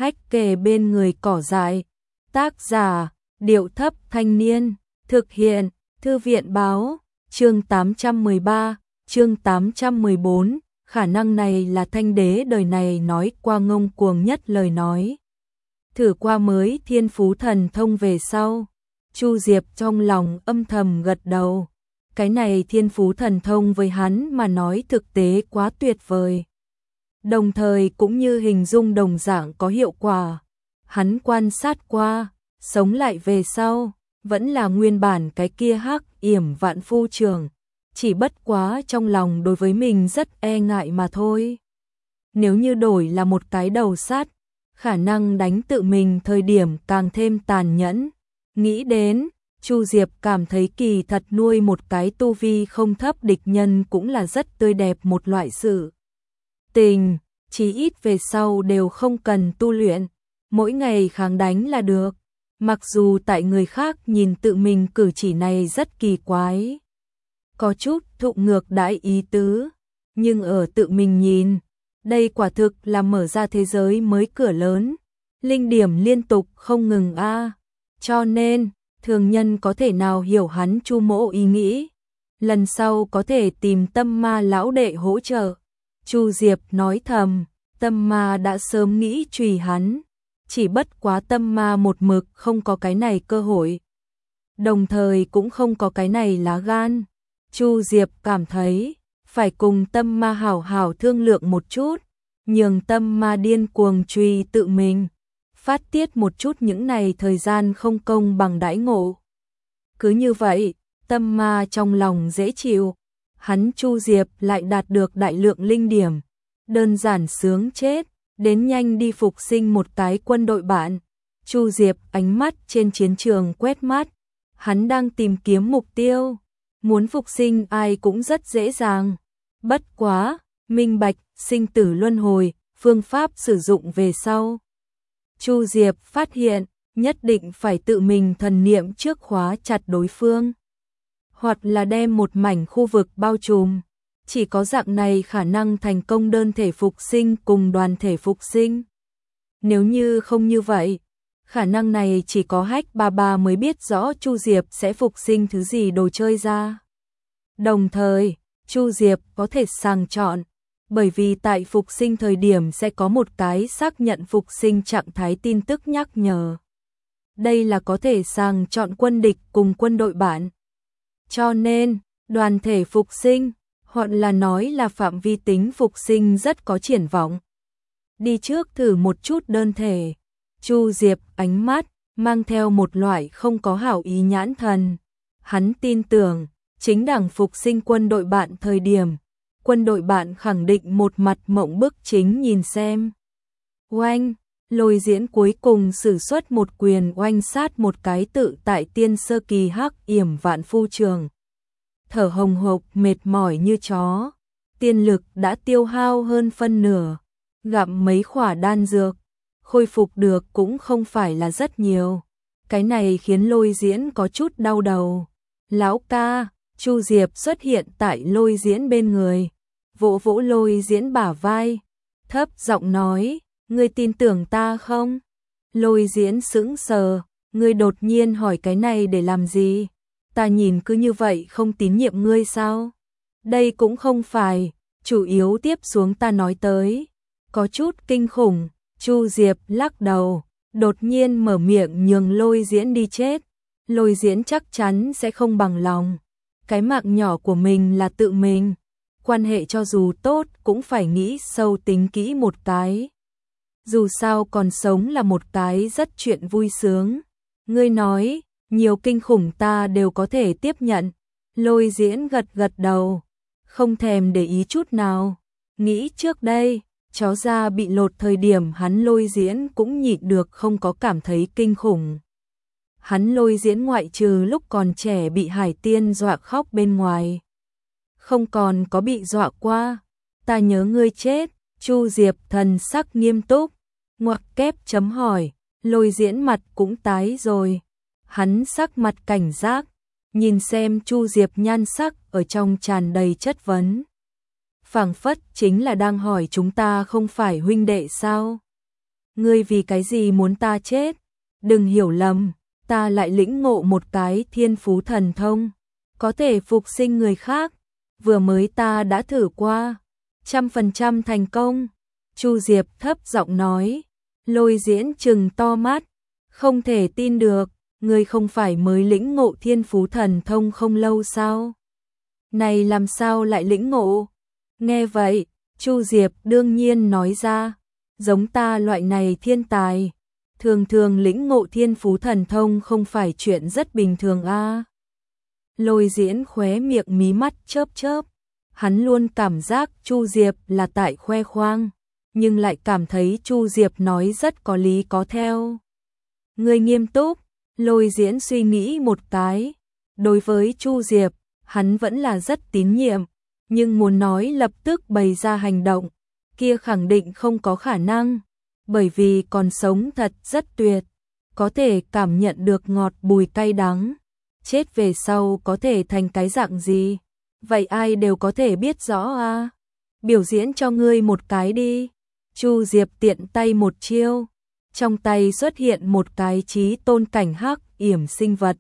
hách kề bên người cỏ dại. Tác giả, Điệu Thấp Thanh Niên. Thực hiện, Thư viện báo. Chương 813, chương 814. Khả năng này là Thanh Đế đời này nói qua ngông cuồng nhất lời nói. Thử qua mới thiên phú thần thông về sau. Chu Diệp trong lòng âm thầm gật đầu. Cái này thiên phú thần thông với hắn mà nói thực tế quá tuyệt vời. Đồng thời cũng như hình dung đồng dạng có hiệu quả. Hắn quan sát qua, sống lại về sau, vẫn là nguyên bản cái kia hắc yểm vạn phu trường. Chỉ bất quá trong lòng đối với mình rất e ngại mà thôi. Nếu như đổi là một cái đầu sắt, khả năng đánh tự mình thời điểm càng thêm tàn nhẫn. Nghĩ đến, Chu Diệp cảm thấy kỳ thật nuôi một cái tu vi không thấp địch nhân cũng là rất tươi đẹp một loại sự tình, chí ít về sau đều không cần tu luyện, mỗi ngày kháng đánh là được. Mặc dù tại người khác nhìn tự mình cử chỉ này rất kỳ quái, có chút thụ ngược đãi ý tứ, nhưng ở tự mình nhìn, đây quả thực là mở ra thế giới mới cửa lớn, linh điểm liên tục không ngừng a. Cho nên, thường nhân có thể nào hiểu hắn Chu Mỗ ý nghĩ, lần sau có thể tìm Tâm Ma lão đệ hỗ trợ. Chu Diệp nói thầm, Tâm Ma đã sớm nghĩ trùy hắn, chỉ bất quá Tâm Ma một mực không có cái này cơ hội, đồng thời cũng không có cái này lá gan. Chu Diệp cảm thấy phải cùng Tâm Ma hảo hảo thương lượng một chút, nhường Tâm Ma điên cuồng truy tự mình, phát tiết một chút những này thời gian không công bằng đãi ngộ. Cứ như vậy, Tâm Ma trong lòng dễ chịu, hắn Chu Diệp lại đạt được đại lượng linh điểm, đơn giản sướng chết, đến nhanh đi phục sinh một cái quân đội bạn. Chu Diệp ánh mắt trên chiến trường quét mắt, hắn đang tìm kiếm mục tiêu, muốn phục sinh ai cũng rất dễ dàng. Bất quá, minh bạch, sinh tử luân hồi, phương pháp sử dụng về sau. Chu Diệp phát hiện, nhất định phải tự mình thần niệm trước khóa chặt đối phương, hoặc là đem một mảnh khu vực bao trùm. Chỉ có dạng này khả năng thành công đơn thể phục sinh cùng đoàn thể phục sinh. Nếu như không như vậy, khả năng này chỉ có Hách Ba Ba mới biết rõ Chu Diệp sẽ phục sinh thứ gì đồ chơi ra. Đồng thời, Chu Diệp có thể sàng chọn, bởi vì tại phục sinh thời điểm sẽ có một cái xác nhận phục sinh trạng thái tin tức nhắc nhở. Đây là có thể sàng chọn quân địch cùng quân đội bạn. Cho nên, đoàn thể phục sinh, hoặc là nói là phạm vi tính phục sinh rất có triển vọng. Đi trước thử một chút đơn thể. Chu Diệp ánh mắt mang theo một loại không có hảo ý nhãn thần. Hắn tin tưởng, chính đảng phục sinh quân đội bạn thời điểm, quân đội bạn khẳng định một mặt mộng bức chính nhìn xem. Oanh, Lôi Diễn cuối cùng sử xuất một quyền oanh sát một cái tự tại tiên sơ kỳ hắc yểm vạn phu trường. Thở hồng hộc mệt mỏi như chó, tiên lực đã tiêu hao hơn phân nửa, gặm mấy khỏa đan dược, khôi phục được cũng không phải là rất nhiều. Cái này khiến Lôi Diễn có chút đau đầu. Lão ca, Chu Diệp xuất hiện tại Lôi Diễn bên người, vỗ vỗ Lôi Diễn bả vai, thấp giọng nói, ngươi tin tưởng ta không? Lôi Diễn sững sờ, ngươi đột nhiên hỏi cái này để làm gì? Ta nhìn cứ như vậy không tín nhiệm ngươi sao? Đây cũng không phải, chủ yếu tiếp xuống ta nói tới. Có chút kinh khủng, Chu Diệp lắc đầu, đột nhiên mở miệng nhường Lôi Diễn đi chết. Lôi Diễn chắc chắn sẽ không bằng lòng. Cái mạng nhỏ của mình là tự mình, quan hệ cho dù tốt cũng phải nghĩ sâu tính kỹ một cái. Dù sao còn sống là một cái rất chuyện vui sướng. Ngươi nói, nhiều kinh khủng ta đều có thể tiếp nhận. Lôi Diễn gật gật đầu, không thèm để ý chút nào. Nghĩ trước đây, chó da bị lột thời điểm hắn Lôi Diễn cũng nhịn được không có cảm thấy kinh khủng. Hắn Lôi Diễn ngoại trừ lúc còn trẻ bị Hải Tiên dọa khóc bên ngoài, không còn có bị dọa qua. Ta nhớ ngươi chết. Chu Diệp thần sắc nghiêm túc, ngoặc kép chấm hỏi. Lôi Diễn mặt cũng tái rồi, hắn sắc mặt cảnh giác, nhìn xem Chu Diệp nhan sắc ở trong tràn đầy chất vấn. Phảng phất chính là đang hỏi chúng ta không phải huynh đệ sao? ngươi vì cái gì muốn ta chết? Đừng hiểu lầm, ta lại lĩnh ngộ một cái thiên phú thần thông, có thể phục sinh người khác, vừa mới ta đã thử qua, 100% thành công. Chu Diệp thấp giọng nói. Lôi Diễn trừng to mắt, không thể tin được, ngươi không phải mới lĩnh ngộ thiên phú thần thông không lâu sao? Này làm sao lại lĩnh ngộ? Nghe vậy, Chu Diệp đương nhiên nói ra, giống ta loại này thiên tài, thường thường lĩnh ngộ thiên phú thần thông không phải chuyện rất bình thường a. Lôi Diễn khóe miệng mí mắt chớp chớp, hắn luôn cảm giác Chu Diệp là tại khoe khoang, nhưng lại cảm thấy Chu Diệp nói rất có lý có theo. Người nghiêm túc, Lôi Diễn suy nghĩ một cái, đối với Chu Diệp, hắn vẫn là rất tín nhiệm, nhưng muốn nói lập tức bày ra hành động, kia khẳng định không có khả năng, bởi vì còn sống thật rất tuyệt, có thể cảm nhận được ngọt bùi cay đắng, chết về sau có thể thành cái dạng gì, vậy ai đều có thể biết rõ a. Biểu diễn cho ngươi một cái đi. Chu Diệp tiện tay một chiêu, trong tay xuất hiện một cái chí tôn cảnh hắc yểm sinh vật,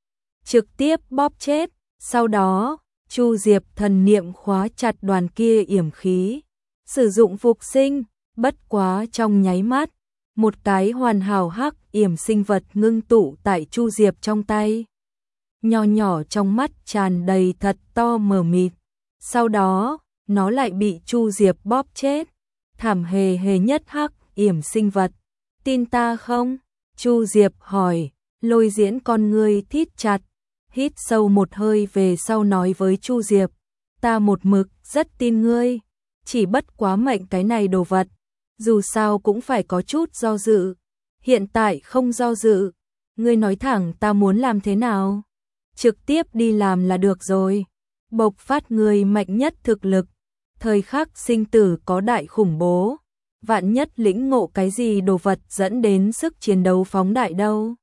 trực tiếp bóp chết. Sau đó, Chu Diệp thần niệm khóa chặt đoàn kia yểm khí, sử dụng phục sinh, bất quá trong nháy mắt, một cái hoàn hảo hắc yểm sinh vật ngưng tụ tại Chu Diệp trong tay. Nho nhỏ trong mắt tràn đầy thật to mờ mịt, sau đó, nó lại bị Chu Diệp bóp chết. Thảm hề hề nhất hắc yểm sinh vật, tin ta không? Chu Diệp hỏi. Lôi Diễn con ngươi thít chặt, hít sâu một hơi về sau nói với Chu Diệp, ta một mực rất tin ngươi, chỉ bất quá mệnh cái này đồ vật, dù sao cũng phải có chút do dự, hiện tại không do dự, ngươi nói thẳng ta muốn làm thế nào, trực tiếp đi làm là được rồi, bộc phát ngươi mạnh nhất thực lực, thời khắc sinh tử có đại khủng bố, vạn nhất lĩnh ngộ cái gì đồ vật dẫn đến sức chiến đấu phóng đại đâu.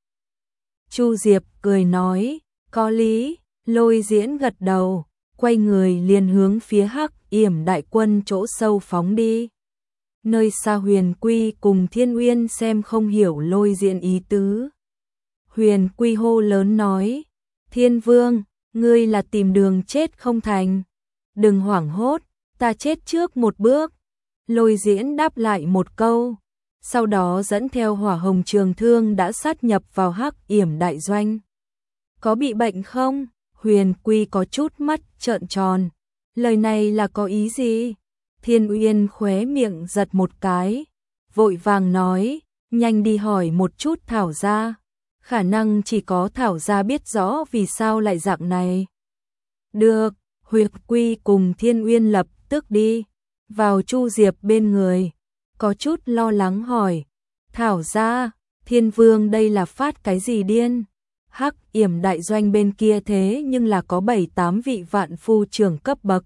Chu Diệp cười nói, có lý. Lôi Diễn gật đầu, quay người liền hướng phía hắc yểm đại quân chỗ sâu phóng đi. Nơi xa Huyền Quy cùng Thiên Uyên xem không hiểu Lôi Diễn ý tứ. Huyền Quy hô lớn nói, Thiên Vương, ngươi là tìm đường chết không thành, đừng hoảng hốt, ta chết trước một bước. Lôi Diễn đáp lại một câu, sau đó dẫn theo hỏa hồng trường thương đã sát nhập vào hắc yểm đại doanh. Có bị bệnh không? Huyền Quy có chút mắt trợn tròn. Lời này là có ý gì? Thiên Uyên khóe miệng giật một cái, vội vàng nói, nhanh đi hỏi một chút Thảo gia. Khả năng chỉ có Thảo gia biết rõ vì sao lại dạng này. Được, Huyền Quy cùng Thiên Uyên lập tức đi vào Chu Diệp bên người, có chút lo lắng hỏi, Thảo gia, Thiên Vương đây là phát cái gì điên? Hắc yểm đại doanh bên kia thế nhưng là có 7-8 vị vạn phu trưởng cấp bậc.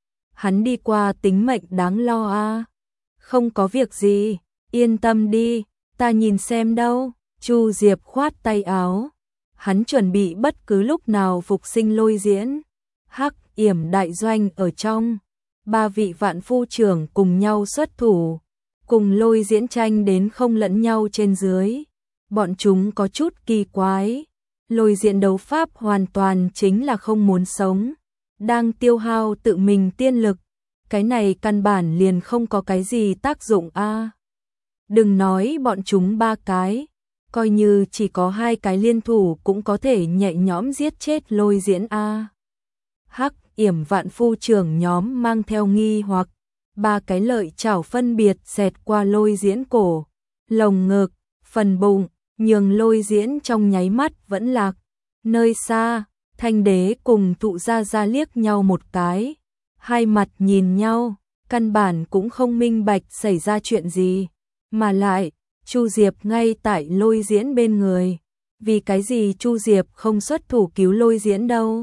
Hắn đi qua tính mệnh đáng lo a. Không có việc gì, yên tâm đi, ta nhìn xem đâu. Chu Diệp khoát tay áo, hắn chuẩn bị bất cứ lúc nào phục sinh Lôi Diễn. Hắc yểm đại doanh ở trong, 3 vị vạn phu trưởng cùng nhau xuất thủ, cùng Lôi Diễn tranh đến không lẫn nhau trên dưới. Bọn chúng có chút kỳ quái. Lôi Diễn đấu pháp hoàn toàn chính là không muốn sống, đang tiêu hao tự mình tiên lực, cái này căn bản liền không có cái gì tác dụng a. Đừng nói bọn chúng 3 cái, coi như chỉ có 2 cái liên thủ cũng có thể nhẹ nhõm giết chết Lôi Diễn a. Hắc yểm vạn phu trưởng nhóm mang theo nghi hoặc, 3 cái lợi chảo phân biệt xẹt qua Lôi Diễn cổ, lồng ngực, phần bụng, nhường Lôi Diễn trong nháy mắt vẫn lạc. Nơi xa, Thanh Đế cùng Thụ Gia Gia liếc nhau một cái, hai mặt nhìn nhau, căn bản cũng không minh bạch xảy ra chuyện gì, mà lại, Chu Diệp ngay tại Lôi Diễn bên người, vì cái gì Chu Diệp không xuất thủ cứu Lôi Diễn đâu?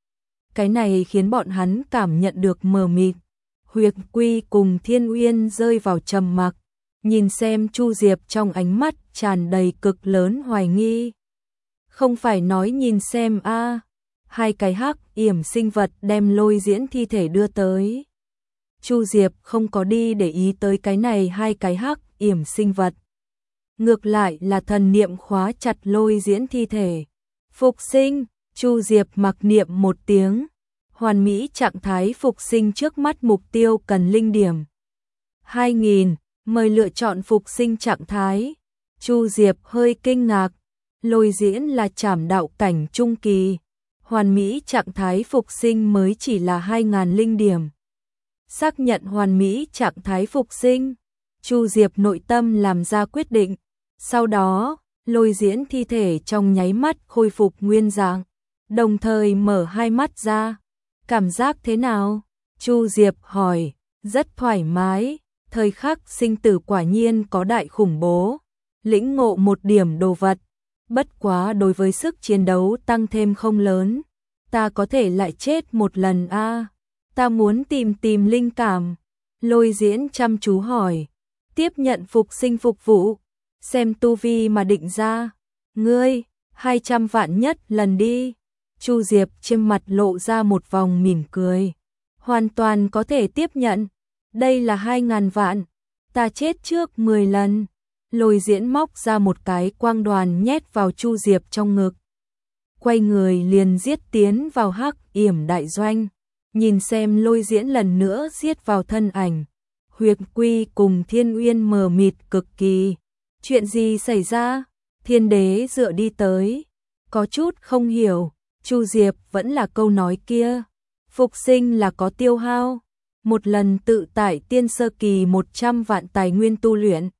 Cái này khiến bọn hắn cảm nhận được mờ mịt. Huyền Quy cùng Thiên Uyên rơi vào trầm mặc, nhìn xem Chu Diệp trong ánh mắt tràn đầy cực lớn hoài nghi. Không phải nói nhìn xem a, 2 cái hắc yểm sinh vật đem Lôi Diễn thi thể đưa tới. Chu Diệp không có đi để ý tới cái này 2 cái hắc yểm sinh vật, ngược lại là thần niệm khóa chặt Lôi Diễn thi thể. Phục sinh, Chu Diệp mặc niệm một tiếng. Hoàn mỹ trạng thái phục sinh trước mắt, mục tiêu cần linh điểm 2000, mời lựa chọn phục sinh trạng thái. Chu Diệp hơi kinh ngạc, Lôi Diễn là trảm đạo cảnh trung kỳ, hoàn mỹ trạng thái phục sinh mới chỉ là 2000 linh điểm. Xác nhận hoàn mỹ trạng thái phục sinh, Chu Diệp nội tâm làm ra quyết định, sau đó, Lôi Diễn thi thể trong nháy mắt khôi phục nguyên dạng, đồng thời mở hai mắt ra. Cảm giác thế nào? Chu Diệp hỏi. Rất thoải mái, thời khắc sinh tử quả nhiên có đại khủng bố. Lĩnh ngộ một điểm đồ vật, bất quá đối với sức chiến đấu tăng thêm không lớn. Ta có thể lại chết một lần a? Ta muốn tìm linh cảm. Lôi Diễn chăm chú hỏi. Tiếp nhận phục sinh phục vụ, xem tu vi mà định ra. Ngươi, 200 vạn nhất lần đi. Chu Diệp trên mặt lộ ra một vòng mỉm cười. Hoàn toàn có thể tiếp nhận. Đây là 2000 vạn. Ta chết trước 10 lần. Lôi Diễn móc ra một cái quang đoàn nhét vào Chu Diệp trong ngực. Quay người liền giết tiến vào Hắc Yểm đại doanh. Nhìn xem Lôi Diễn lần nữa giết vào thân ảnh. Huyệt Quy cùng Thiên Uyên mờ mịt cực kỳ. Chuyện gì xảy ra? Thiên Đế dựa đi tới. Có chút không hiểu. Chu Diệp vẫn là câu nói kia. Phục sinh là có tiêu hao. Một lần tự tại tiên sơ kỳ 100 vạn tài nguyên tu luyện.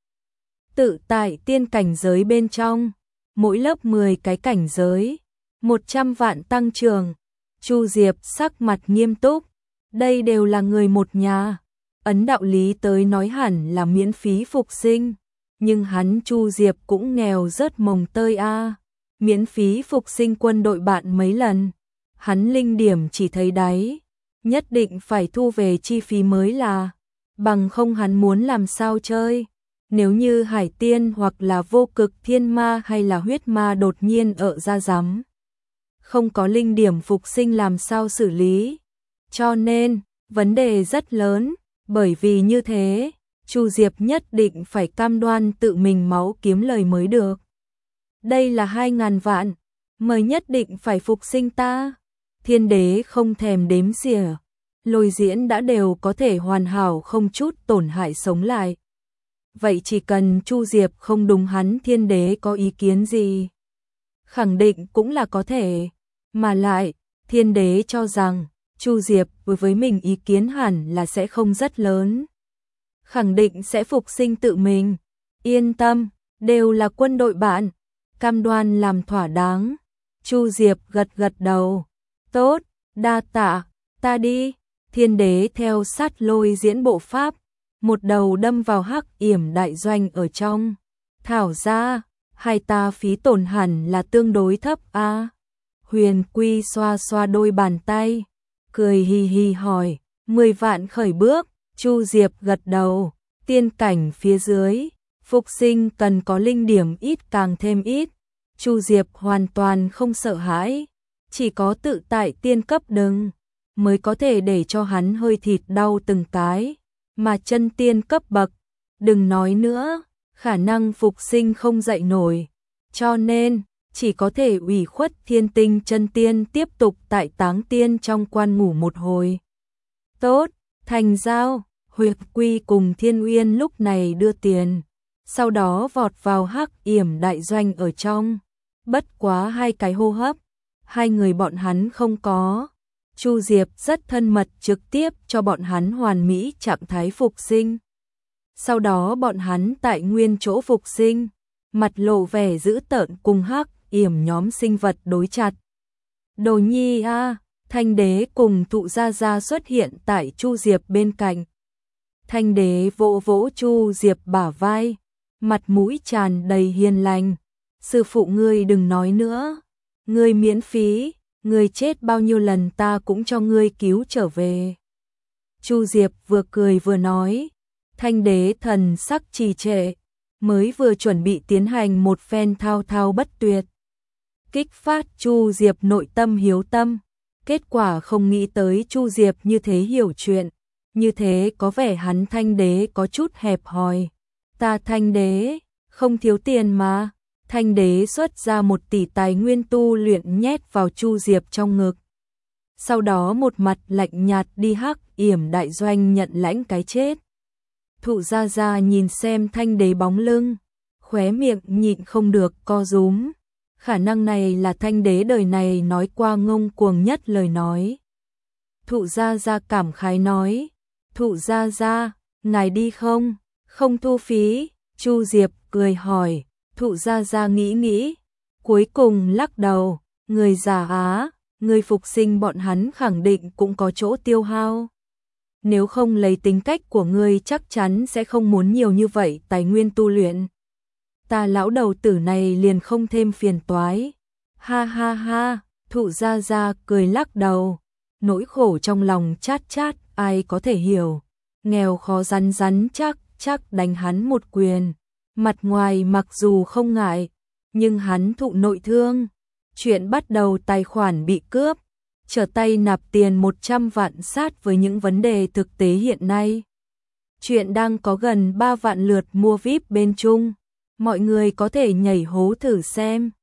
Tự tại tiên cảnh giới bên trong. Mỗi lớp 10 cái cảnh giới. 100 vạn tăng trưởng. Chu Diệp sắc mặt nghiêm túc. Đây đều là người một nhà. Ấn đạo lý tới nói hẳn là miễn phí phục sinh. Nhưng hắn Chu Diệp cũng nghèo rớt mồng tơi a. Miễn phí phục sinh quân đội bạn mấy lần. Hắn linh điểm chỉ thấy đáy. Nhất định phải thu về chi phí mới là. Bằng không hắn muốn làm sao chơi. Nếu như Hải Tiên hoặc là Vô Cực Thiên Ma hay là Huyết Ma đột nhiên ở ra rắm. Không có linh điểm phục sinh làm sao xử lý. Cho nên, vấn đề rất lớn. Bởi vì như thế, Chu Diệp nhất định phải cam đoan tự mình máu kiếm lời mới được. Đây là 2000 vạn, mời nhất định phải phục sinh ta. Thiên Đế không thèm đếm xỉa. Lôi Diễn đã đều có thể hoàn hảo không chút tổn hại sống lại. Vậy chỉ cần Chu Diệp không đúng hắn Thiên Đế có ý kiến gì? Khẳng định cũng là có thể. Mà lại, Thiên Đế cho rằng Chu Diệp với mình ý kiến hẳn là sẽ không rất lớn. Khẳng định sẽ phục sinh tự mình. Yên tâm, đều là quân đội bạn. Cam đoan làm thỏa đáng. Chu Diệp gật gật đầu. Tốt, đa tạ, ta đi. Thiên Đế theo sát Lôi Diễn bộ pháp. Một đầu đâm vào Hắc Yểm đại doanh ở trong. Thảo ra, hai ta phí tổn hẳn là tương đối thấp a. Huyền Quy xoa xoa đôi bàn tay. Cười hì hì hỏi, 10 vạn khởi bước. Chu Diệp gật đầu. Tiên cảnh phía dưới, phục sinh cần có linh điểm ít càng thêm ít. Chu Diệp hoàn toàn không sợ hãi, chỉ có tự tại tiên cấp đừng mới có thể để cho hắn hơi thịt đau từng cái, mà chân tiên cấp bậc, đừng nói nữa, khả năng phục sinh không dậy nổi. Cho nên, chỉ có thể ủy khuất Thiên Tinh chân tiên tiếp tục tại Táng Tiên trong quan ngủ một hồi. Tốt, thành giao. Huyệt Quy cùng Thiên Uyên lúc này đưa tiền, sau đó vọt vào Hắc Yểm đại doanh ở trong. Bất quá 2 cái hô hấp, 2 người bọn hắn không có. Chu Diệp rất thân mật trực tiếp cho bọn hắn hoàn mỹ trạng thái phục sinh. Sau đó bọn hắn tại nguyên chỗ phục sinh, mặt lộ vẻ dữ tợn cùng Hắc Yểm nhóm sinh vật đối chặt. Đồ nhi a, Thanh Đế cùng Thụ Gia Gia xuất hiện tại Chu Diệp bên cạnh. Thanh Đế vỗ vỗ Chu Diệp bả vai, mặt mũi tràn đầy hiền lành. Sư phụ ngươi đừng nói nữa, ngươi miễn phí, ngươi chết bao nhiêu lần ta cũng cho ngươi cứu trở về. Chu Diệp vừa cười vừa nói, Thanh Đế thần sắc trì trệ, mới vừa chuẩn bị tiến hành một phen thao thao bất tuyệt. Kích phát Chu Diệp nội tâm hiếu tâm, kết quả không nghĩ tới Chu Diệp như thế hiểu chuyện. Như thế có vẻ hắn Thanh Đế có chút hẹp hòi. Ta Thanh Đế, Không thiếu tiền mà. Thanh đế xuất ra 1 tỷ tài nguyên tu luyện nhét vào Chu Diệp trong ngực. Sau đó một mặt lạnh nhạt đi Hắc Yểm đại doanh nhận lãnh cái chết. Thụ Gia Gia nhìn xem Thanh đế bóng lưng, khóe miệng nhịn không được co rúm. Khả năng này là Thanh đế đời này nói qua ngông cuồng nhất lời nói. Thụ Gia Gia cảm khái nói, Thụ Gia Gia, ngài đi không? Không thu phí. Chu Diệp cười hỏi. Thụ Gia Gia nghĩ nghĩ, cuối cùng lắc đầu, người già á, người phục sinh bọn hắn khẳng định cũng có chỗ tiêu hao. Nếu không lấy tính cách của ngươi chắc chắn sẽ không muốn nhiều như vậy tài nguyên tu luyện. Ta lão đầu tử này liền không thêm phiền toái. Ha ha ha, Thụ Gia Gia cười lắc đầu, nỗi khổ trong lòng chát chát ai có thể hiểu. Nghèo khó rắn rắn chắc đánh hắn một quyền. Mặt ngoài mặc dù không ngại, nhưng hắn thụ nội thương. Chuyện bắt đầu tài khoản bị cướp, trở tay nạp tiền 100 vạn sát với những vấn đề thực tế hiện nay. Chuyện đang có gần 3 vạn lượt mua VIP bên Trung. Mọi người có thể nhảy hố thử xem.